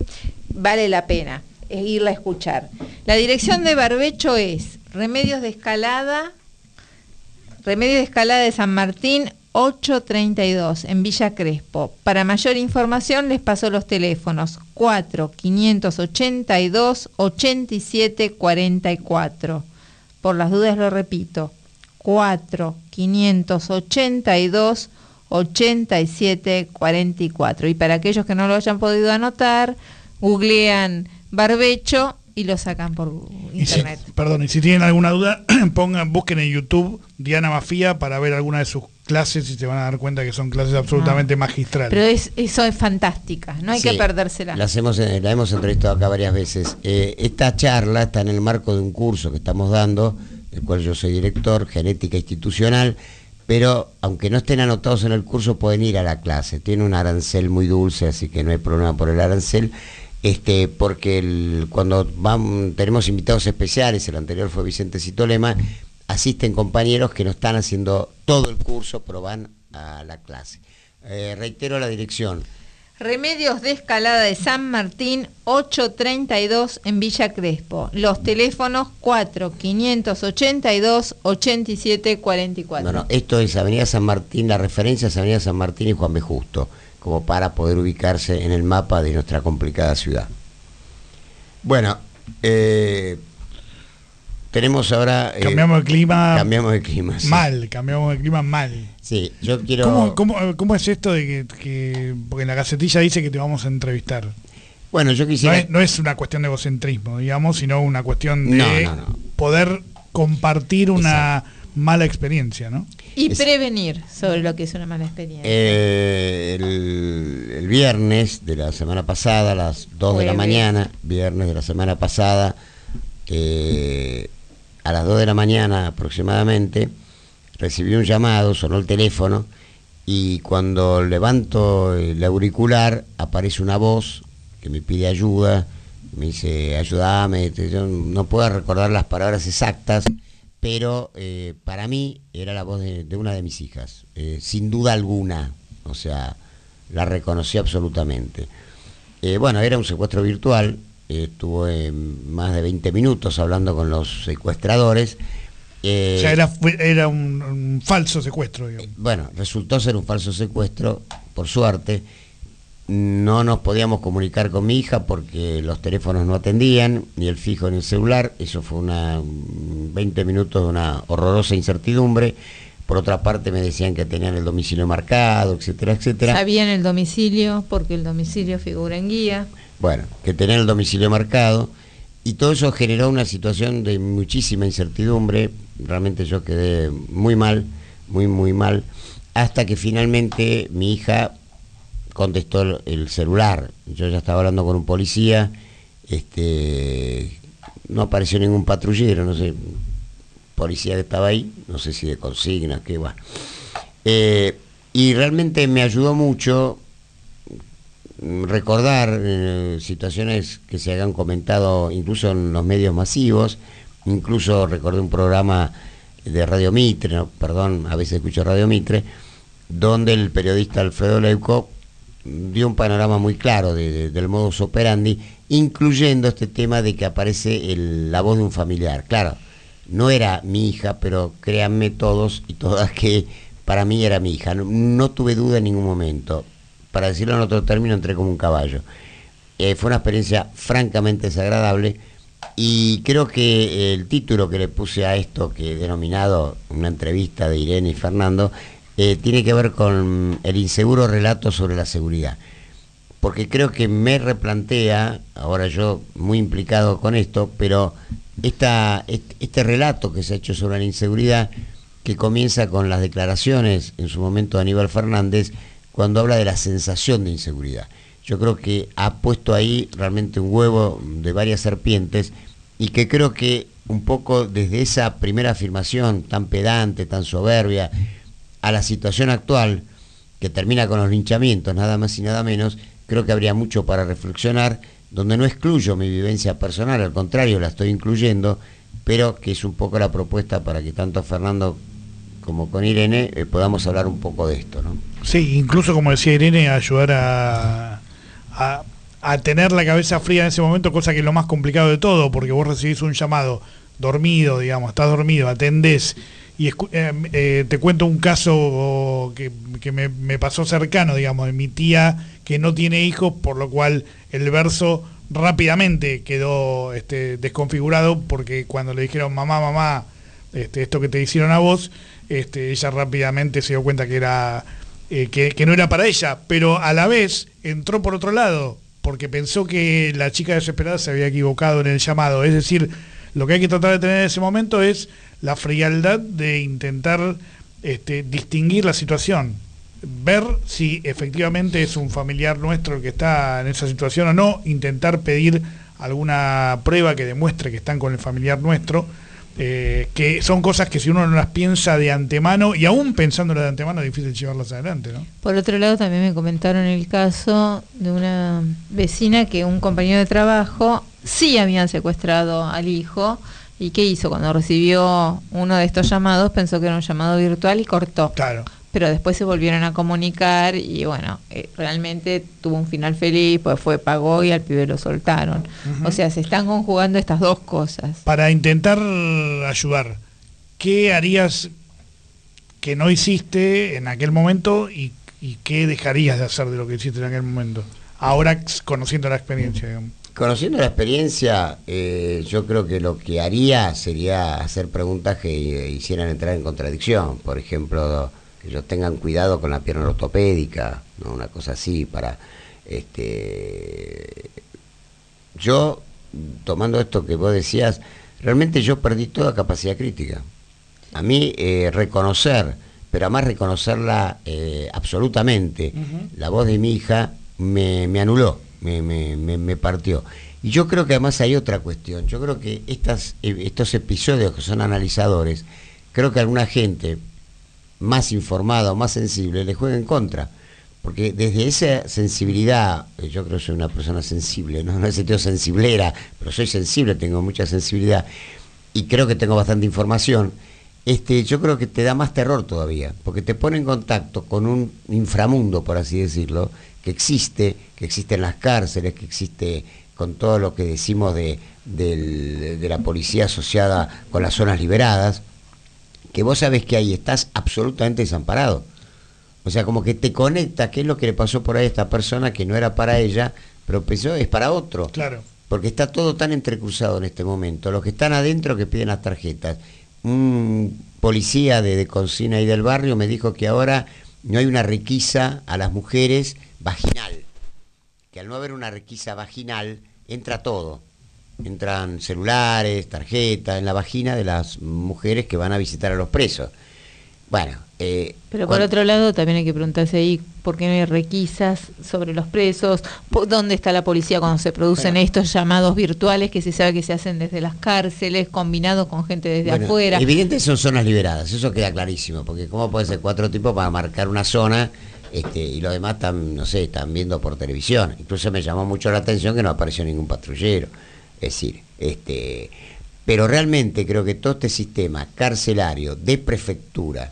vale la pena irla a escuchar. La dirección de Barbecho es Remedios de Escalada, Remedios de Escalada de San Martín, ochocientos treinta y dos, en Villa Crespo. Para mayor información les paso los teléfonos cuatro, quinientos ochenta y dos, ochenta y siete cuarenta y cuatro. Por las dudas lo repito, cuatro, quinientos ochenta y dos, ochenta y siete cuarenta y cuatro. Y para aquellos que no lo hayan podido anotar, googlean Barbecho y lo sacan por internet. Y si, perdón, y si tienen alguna duda, pongan, busquen en YouTube Diana Mafía para ver alguna de sus clases y se van a dar cuenta que son clases absolutamente no. magistrales. Pero es, eso es fantástica, no hay sí, que perdérsela. Las hemos, la hemos entrevistado acá varias veces. Eh, esta charla está en el marco de un curso que estamos dando, del cual yo soy director, Genética Institucional, pero aunque no estén anotados en el curso pueden ir a la clase. Tiene un arancel muy dulce, así que no hay problema por el arancel. Este, porque el, cuando van, tenemos invitados especiales, el anterior fue Vicente Citolema, asisten compañeros que no están haciendo todo el curso, pero van a la clase. Eh, reitero la dirección. Remedios de Escalada de San Martín, ochocientos treinta y dos en Villa Crespo. Los teléfonos cuatro, quinientos ochenta y dos, ochenta y siete cuarenta y cuatro. No, no, esto es Avenida San Martín, la referencia es Avenida San Martín y Juan B. Justo, como para poder ubicarse en el mapa de nuestra complicada ciudad. Bueno, eh, tenemos ahora... Eh, cambiamos de clima... Cambiamos de clima, sí. Mal, cambiamos de clima mal. Sí, yo quiero... ¿Cómo, cómo, cómo es esto de que, que... Porque en la Gacetilla dice que te vamos a entrevistar. Bueno, yo quisiera... No es, no es una cuestión de egocentrismo, digamos, sino una cuestión de no, no, no. poder compartir una Exacto. mala experiencia, ¿no? Y es... prevenir sobre lo que es una mala experiencia. Eh, el, el viernes de la semana pasada, a las dos Jueves. de la mañana, viernes de la semana pasada, eh, a las dos de la mañana aproximadamente, recibí un llamado, sonó el teléfono, y cuando levanto el auricular aparece una voz que me pide ayuda, me dice, ayúdame, yo no puedo recordar las palabras exactas, pero eh, para mí era la voz de, de una de mis hijas, eh, sin duda alguna, o sea, la reconocí absolutamente. Eh, bueno, era un secuestro virtual, eh, estuve más de veinte minutos hablando con los secuestradores. Eh, o sea, era, era un, un falso secuestro, digamos. Bueno, resultó ser un falso secuestro, por suerte. No nos podíamos comunicar con mi hija porque los teléfonos no atendían, ni el fijo ni el celular. Eso fue una veinte minutos de una horrorosa incertidumbre. Por otra parte me decían que tenían el domicilio marcado, etcétera, etcétera. Sabían el domicilio porque el domicilio figura en guía. Bueno, que tenían el domicilio marcado y todo eso generó una situación de muchísima incertidumbre. Realmente yo quedé muy mal, muy muy mal, hasta que finalmente mi hija contestó el, el celular. Yo ya estaba hablando con un policía, este, no apareció ningún patrullero, no sé, policía que estaba ahí, no sé si de consigna, qué va. Eh, y realmente me ayudó mucho recordar eh, situaciones que se habían comentado incluso en los medios masivos. Incluso recordé un programa de Radio Mitre, no, perdón, a veces escucho Radio Mitre, donde el periodista Alfredo Leuco dio un panorama muy claro de, de, del modus operandi, incluyendo este tema de que aparece el, la voz de un familiar. Claro, no era mi hija, pero créanme todos y todas que para mí era mi hija. No, no tuve duda en ningún momento. Para decirlo en otro término, entré como un caballo. Eh, fue una experiencia francamente desagradable y creo que el título que le puse a esto, que he denominado una entrevista de Irene y Fernando, Eh, tiene que ver con el inseguro relato sobre la seguridad, porque creo que me replantea, ahora yo muy implicado con esto, pero esta, este, este relato que se ha hecho sobre la inseguridad, que comienza con las declaraciones en su momento de Aníbal Fernández, cuando habla de la sensación de inseguridad. Yo creo que ha puesto ahí realmente un huevo de varias serpientes, y que creo que un poco desde esa primera afirmación tan pedante, tan soberbia, a la situación actual, que termina con los linchamientos, nada más y nada menos, creo que habría mucho para reflexionar, donde no excluyo mi vivencia personal, al contrario, la estoy incluyendo, pero que es un poco la propuesta para que tanto Fernando como con Irene eh, podamos hablar un poco de esto, ¿no? Sí, incluso como decía Irene, ayudar a, a, a tener la cabeza fría en ese momento, cosa que es lo más complicado de todo, porque vos recibís un llamado dormido, digamos, estás dormido, atendés. Y eh, eh, te cuento un caso que, que me, me pasó cercano, digamos, de mi tía que no tiene hijos, por lo cual el verso rápidamente quedó este, desconfigurado, porque cuando le dijeron mamá, mamá, este, esto que te hicieron a vos, este, ella rápidamente se dio cuenta que era eh, que, que no era para ella, pero a la vez entró por otro lado, porque pensó que la chica desesperada se había equivocado en el llamado. Es decir, lo que hay que tratar de tener en ese momento es la frialdad de intentar este, distinguir la situación, ver si efectivamente es un familiar nuestro el que está en esa situación o no, intentar pedir alguna prueba que demuestre que están con el familiar nuestro, eh, que son cosas que si uno no las piensa de antemano, y aún pensándolas de antemano, es difícil llevarlas adelante, ¿no? Por otro lado, también me comentaron el caso de una vecina que un compañero de trabajo sí habían secuestrado al hijo. ¿Y qué hizo? Cuando recibió uno de estos llamados, pensó que era un llamado virtual y cortó. Claro. Pero después se volvieron a comunicar y bueno, eh, realmente tuvo un final feliz, pues fue, pagó y al pibe lo soltaron. Uh-huh. O sea, se están conjugando estas dos cosas. Para intentar ayudar, ¿qué harías que no hiciste en aquel momento y, y qué dejarías de hacer de lo que hiciste en aquel momento? Ahora conociendo la experiencia, digamos. Conociendo la experiencia, eh, yo creo que lo que haría sería hacer preguntas que eh, hicieran entrar en contradicción. Por ejemplo, que ellos tengan cuidado con la pierna ortopédica, ¿no? Una cosa así, para... este Yo, tomando esto que vos decías, realmente yo perdí toda capacidad crítica. A mí, eh, reconocer, pero además reconocerla eh, absolutamente, uh-huh. La voz de mi hija me, me anuló. Me, me, me, me partió. Y yo creo que además hay otra cuestión. Yo creo que estas, estos episodios que son analizadores, creo que a alguna gente más informada o más sensible le juega en contra. Porque desde esa sensibilidad, yo creo que soy una persona sensible, no, no he sentido sensiblera, pero soy sensible, tengo mucha sensibilidad y creo que tengo bastante información. este, yo creo que te da más terror todavía, porque te pone en contacto con un inframundo, por así decirlo, que existe, que existe en las cárceles, que existe con todo lo que decimos de, de, de la policía asociada con las zonas liberadas, que vos sabés que ahí estás absolutamente desamparado. O sea, como que te conecta, qué es lo que le pasó por ahí a esta persona que no era para ella, pero pensó es para otro. Claro. Porque está todo tan entrecruzado en este momento. Los que están adentro que piden las tarjetas. Un policía de, de Concina y del barrio me dijo que ahora no hay una requisa a las mujeres vaginal. Que al no haber una requisa vaginal, entra todo. Entran celulares, tarjetas, en la vagina de las mujeres que van a visitar a los presos. Bueno, eh, pero por cuando... otro lado también hay que preguntarse ahí por qué no hay requisas sobre los presos, dónde está la policía cuando se producen bueno, estos llamados virtuales que se sabe que se hacen desde las cárceles, combinados con gente desde bueno, afuera. Evidente son zonas liberadas, eso queda clarísimo, porque cómo puede ser cuatro tipos para marcar una zona este, y los demás están, no sé, están viendo por televisión. Incluso me llamó mucho la atención que no apareció ningún patrullero. Es decir, este, pero realmente creo que todo este sistema carcelario de prefectura,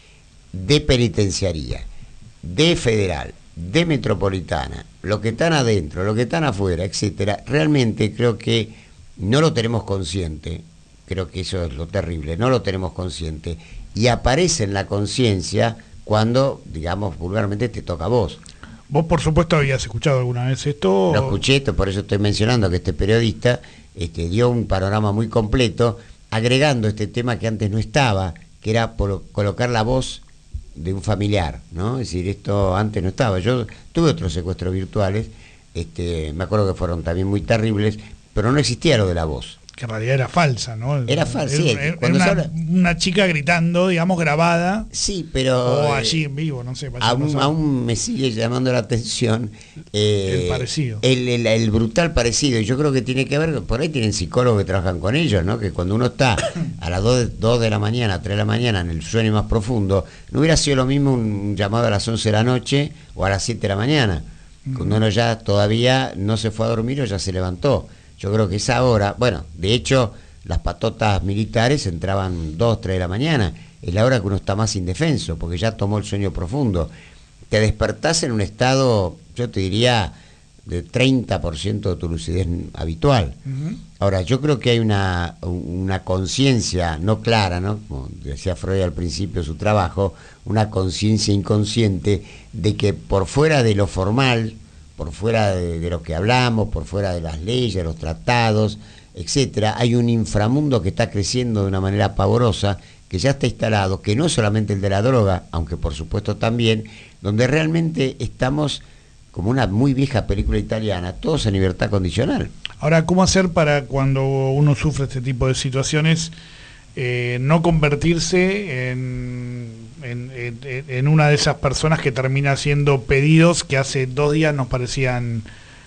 de penitenciaría, de federal, de metropolitana, lo que están adentro, lo que están afuera, etcétera, realmente creo que no lo tenemos consciente, creo que eso es lo terrible, no lo tenemos consciente, y aparece en la conciencia cuando, digamos, vulgarmente te toca a vos. Vos, por supuesto, habías escuchado alguna vez esto. Lo escuché, por eso estoy mencionando que este periodista este, dio un panorama muy completo, agregando este tema que antes no estaba, que era por colocar la voz de un familiar, ¿no? Es decir, esto antes no estaba. Yo tuve otros secuestros virtuales, este, me acuerdo que fueron también muy terribles, pero no existía lo de la voz. Que en realidad era falsa, ¿no? Era falsa, sí. Era, era una, habla... una chica gritando, digamos, grabada. Sí, pero... O allí en vivo, no sé. Aún, aún me sigue llamando la atención... Eh, el parecido. El, el, el brutal parecido. Yo creo que tiene que ver, por ahí tienen psicólogos que trabajan con ellos, ¿no? Que cuando uno está a las dos de la mañana, tres de la mañana, en el sueño más profundo, no hubiera sido lo mismo un llamado a las once de la noche o a las siete de la mañana. Uh-huh. Cuando uno ya todavía no se fue a dormir o ya se levantó. Yo creo que esa hora, bueno, de hecho, las patotas militares entraban dos, tres de la mañana, es la hora que uno está más indefenso, porque ya tomó el sueño profundo. Te despertás en un estado, yo te diría, de treinta por ciento de tu lucidez habitual. Uh-huh. Ahora, yo creo que hay una, una conciencia no clara, ¿no? Como decía Freud al principio de su trabajo, una conciencia inconsciente de que por fuera de lo formal, por fuera de, de lo que hablamos, por fuera de las leyes, los tratados, etcétera, hay un inframundo que está creciendo de una manera pavorosa, que ya está instalado, que no es solamente el de la droga, aunque por supuesto también, donde realmente estamos como una muy vieja película italiana, todos en libertad condicional. Ahora, ¿cómo hacer para cuando uno sufre este tipo de situaciones eh, no convertirse en, en, en, en una de esas personas que termina haciendo pedidos que hace dos días nos parecían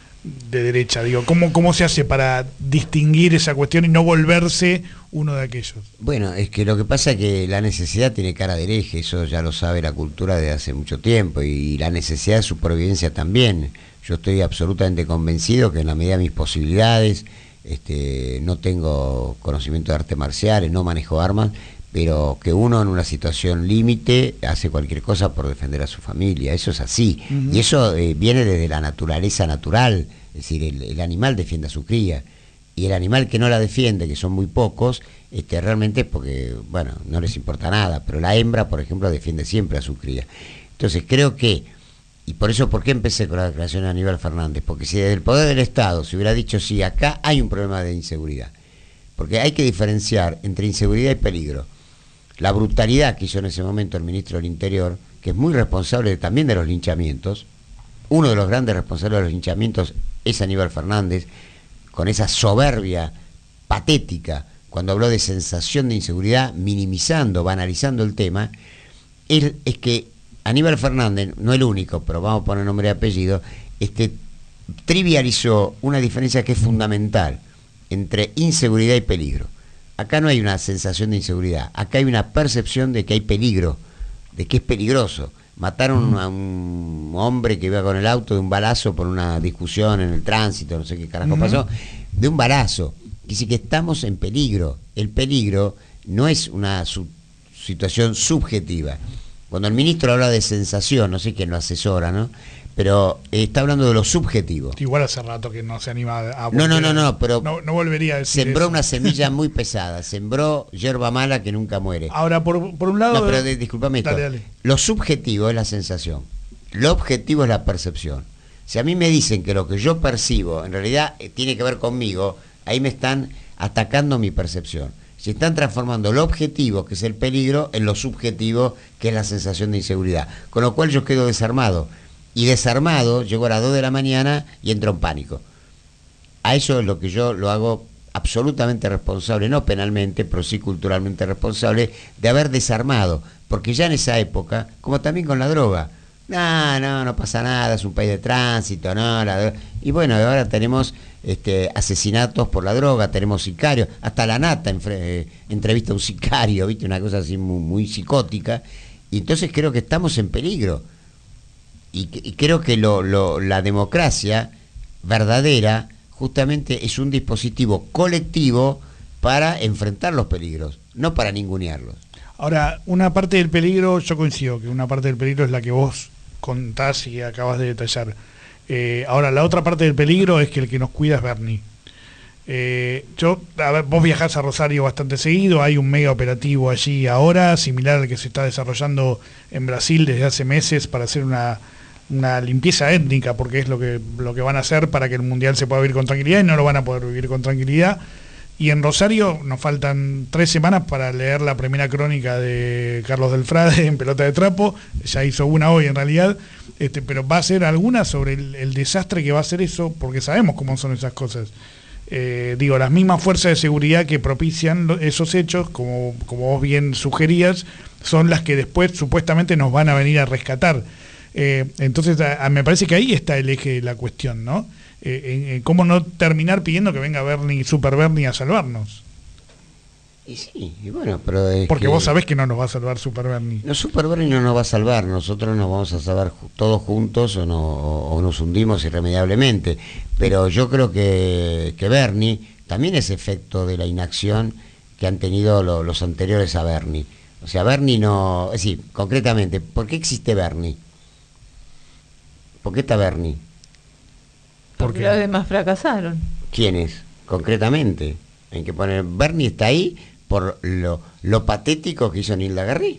de derecha? Digo, ¿cómo, cómo se hace para distinguir esa cuestión y no volverse uno de aquellos? Bueno, es que lo que pasa es que la necesidad tiene cara de hereje, eso ya lo sabe la cultura desde hace mucho tiempo, y la necesidad de supervivencia también. Yo estoy absolutamente convencido que en la medida de mis posibilidades, este, no tengo conocimiento de artes marciales, no manejo armas, pero que uno en una situación límite hace cualquier cosa por defender a su familia, eso es así. Uh-huh. Y eso eh, viene desde la naturaleza natural, es decir, el, el animal defiende a su cría, y el animal que no la defiende, que son muy pocos, este, realmente es porque, bueno, no les importa nada, pero la hembra, por ejemplo, defiende siempre a su cría. Entonces creo que, y por eso, ¿por qué empecé con la declaración de Aníbal Fernández? Porque si desde el poder del Estado se hubiera dicho, sí, acá hay un problema de inseguridad, porque hay que diferenciar entre inseguridad y peligro. La brutalidad que hizo en ese momento el ministro del Interior, que es muy responsable también de los linchamientos, uno de los grandes responsables de los linchamientos es Aníbal Fernández, con esa soberbia patética, cuando habló de sensación de inseguridad, minimizando, banalizando el tema, es, es que Aníbal Fernández, no el único, pero vamos a poner nombre y apellido, este, trivializó una diferencia que es fundamental entre inseguridad y peligro. Acá no hay una sensación de inseguridad, acá hay una percepción de que hay peligro, de que es peligroso. Mataron a un hombre que iba con el auto de un balazo por una discusión en el tránsito, no sé qué carajo pasó, de un balazo. Dice que estamos en peligro. El peligro no es una situación subjetiva. Cuando el ministro habla de sensación, no sé quién lo asesora, ¿no? Pero eh, está hablando de lo subjetivo. Igual hace rato que no se anima a... No, no, no, no, pero... No, no volvería a decir sembró eso. una semilla muy pesada, sembró hierba mala que nunca muere. Ahora, por, por un lado... No, pero de, discúlpame esto. Dale, dale. Lo subjetivo es la sensación. Lo objetivo es la percepción. Si a mí me dicen que lo que yo percibo en realidad eh, tiene que ver conmigo, ahí me están atacando mi percepción. Si están transformando lo objetivo, que es el peligro, en lo subjetivo, que es la sensación de inseguridad. Con lo cual yo quedo desarmado. Y desarmado, llego a las dos de la mañana y entro en pánico. A eso es lo que yo lo hago absolutamente responsable, no penalmente, pero sí culturalmente responsable, de haber desarmado. Porque ya en esa época, como también con la droga, no, no, no pasa nada, es un país de tránsito, no, la y bueno, ahora tenemos este, asesinatos por la droga, tenemos sicarios, hasta la Nata eh, entrevista a un sicario, ¿viste? Una cosa así muy, muy psicótica, y entonces creo que estamos en peligro. Y, y creo que lo, lo, la democracia verdadera justamente es un dispositivo colectivo para enfrentar los peligros, no para ningunearlos. Ahora, una parte del peligro, yo coincido que una parte del peligro es la que vos contás y acabas de detallar. Eh, ahora, la otra parte del peligro es que el que nos cuida es Bernie. Eh, yo, a ver, vos viajás a Rosario bastante seguido, hay un mega operativo allí ahora, similar al que se está desarrollando en Brasil desde hace meses para hacer una... una limpieza étnica, porque es lo que, lo que van a hacer para que el Mundial se pueda vivir con tranquilidad, y no lo van a poder vivir con tranquilidad. Y en Rosario nos faltan tres semanas para leer la primera crónica de Carlos Delfrade en Pelota de Trapo, ya hizo una hoy en realidad, este, pero va a ser alguna sobre el, el desastre que va a ser eso, porque sabemos cómo son esas cosas. Eh, digo, las mismas fuerzas de seguridad que propician esos hechos, como, como vos bien sugerías, son las que después supuestamente nos van a venir a rescatar. Eh, entonces a, a, me parece que ahí está el eje de la cuestión, ¿no? Eh, en, en cómo no terminar pidiendo que venga Bernie, Super Bernie a salvarnos. Y sí, y bueno, pero es porque que vos sabés que no nos va a salvar Super Bernie. No, Super Bernie no nos va a salvar, nosotros nos vamos a salvar todos juntos o, no, o nos hundimos irremediablemente. Pero yo creo que, que Bernie también es efecto de la inacción que han tenido lo, los anteriores a Bernie. O sea, Bernie no... Es decir, concretamente, ¿por qué existe Bernie? ¿Por qué está Bernie? Porque los demás fracasaron. ¿Quiénes? Concretamente. Hay que poner, Bernie está ahí por lo, lo patético que hizo Nilda Garré.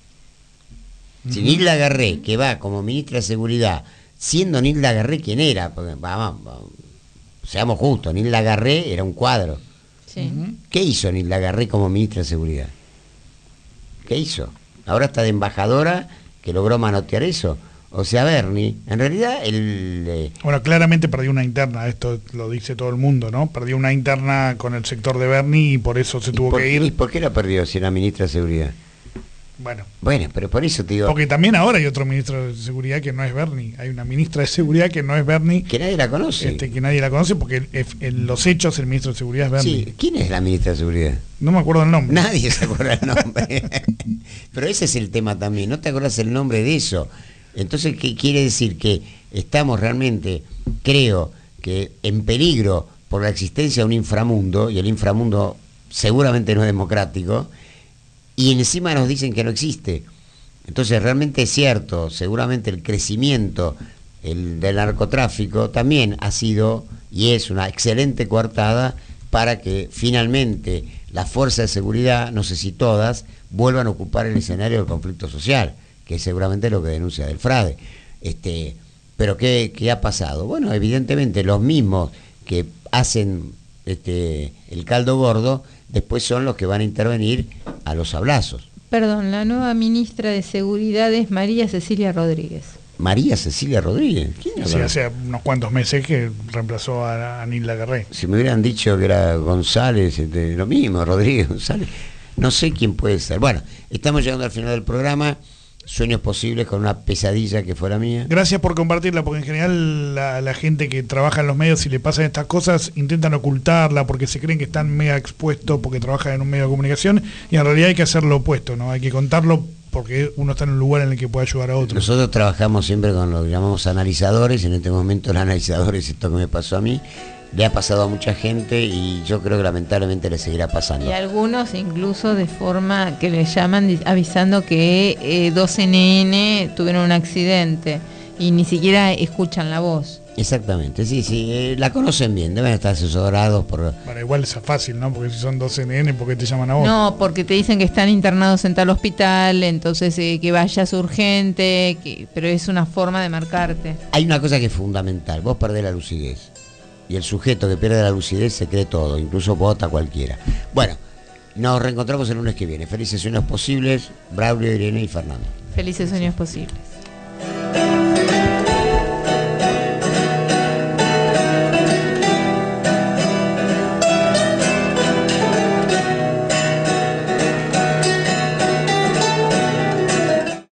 Uh-huh. Si Nilda Garré, que va como ministra de Seguridad, siendo Nilda Garré quien era, porque vamos, vamos, seamos justos, Nilda Garré era un cuadro. Sí. Uh-huh. ¿Qué hizo Nilda Garré como ministra de Seguridad? ¿Qué hizo? Ahora está de embajadora que logró manotear eso. O sea, Bernie, en realidad el... Eh... Bueno, claramente perdió una interna, esto lo dice todo el mundo, ¿no? Perdió una interna con el sector de Bernie y por eso se tuvo por, que ir. ¿Y por qué la perdió si era ministra de Seguridad? Bueno. Bueno, pero por eso te digo... Porque también ahora hay otro ministro de Seguridad que no es Bernie. Hay una ministra de Seguridad que no es Bernie. Que nadie la conoce. Este, que nadie la conoce porque en, en los hechos el ministro de Seguridad es Bernie. Sí, ¿quién es la ministra de Seguridad? No me acuerdo el nombre. Nadie se acuerda el nombre. Pero ese es el tema también, no te acuerdas el nombre de eso. Entonces, ¿qué quiere decir? Que estamos realmente, creo, que en peligro por la existencia de un inframundo, y el inframundo seguramente no es democrático, y encima nos dicen que no existe. Entonces, realmente es cierto, seguramente el crecimiento el, del narcotráfico también ha sido y es una excelente coartada para que finalmente las fuerzas de seguridad, no sé si todas, vuelvan a ocupar el escenario del conflicto social, que es seguramente lo que denuncia Delfrade. Este, pero ¿qué, qué ha pasado? Bueno, evidentemente los mismos que hacen este, el caldo gordo, después son los que van a intervenir a los sablazos. Perdón, la nueva ministra de Seguridad es María Cecilia Rodríguez. María Cecilia Rodríguez. ¿Quién sí, hace unos cuantos meses que reemplazó a, a Nilda Garré. Si me hubieran dicho que era González, este, lo mismo, Rodríguez González, no sé quién puede ser. Bueno, estamos llegando al final del programa. Sueños posibles con una pesadilla que fuera mía. Gracias por compartirla, porque en general la, la gente que trabaja en los medios y le pasan estas cosas intentan ocultarla porque se creen que están mega expuestos porque trabajan en un medio de comunicación, y en realidad hay que hacer lo opuesto, ¿no? Hay que contarlo porque uno está en un lugar en el que puede ayudar a otros. Nosotros trabajamos siempre con lo que llamamos analizadores. En este momento el analizador es esto que me pasó a mí. le ha pasado a mucha gente y yo creo que lamentablemente le seguirá pasando. Y algunos incluso de forma que le llaman avisando que eh, dos N N tuvieron un accidente y ni siquiera escuchan la voz. Exactamente, sí, sí, eh, la conocen bien, deben estar asesorados por... Bueno, igual es fácil, ¿no? Porque si son dos N N, ¿por qué te llaman a vos? No, porque te dicen que están internados en tal hospital, entonces eh, que vayas urgente, que, pero es una forma de marcarte. Hay una cosa que es fundamental, vos perdés la lucidez. Y el sujeto que pierde la lucidez se cree todo, incluso vota cualquiera. Bueno, nos reencontramos el lunes que viene. Felices sueños posibles, Braulio, Irene y Fernando. Felices sueños posibles.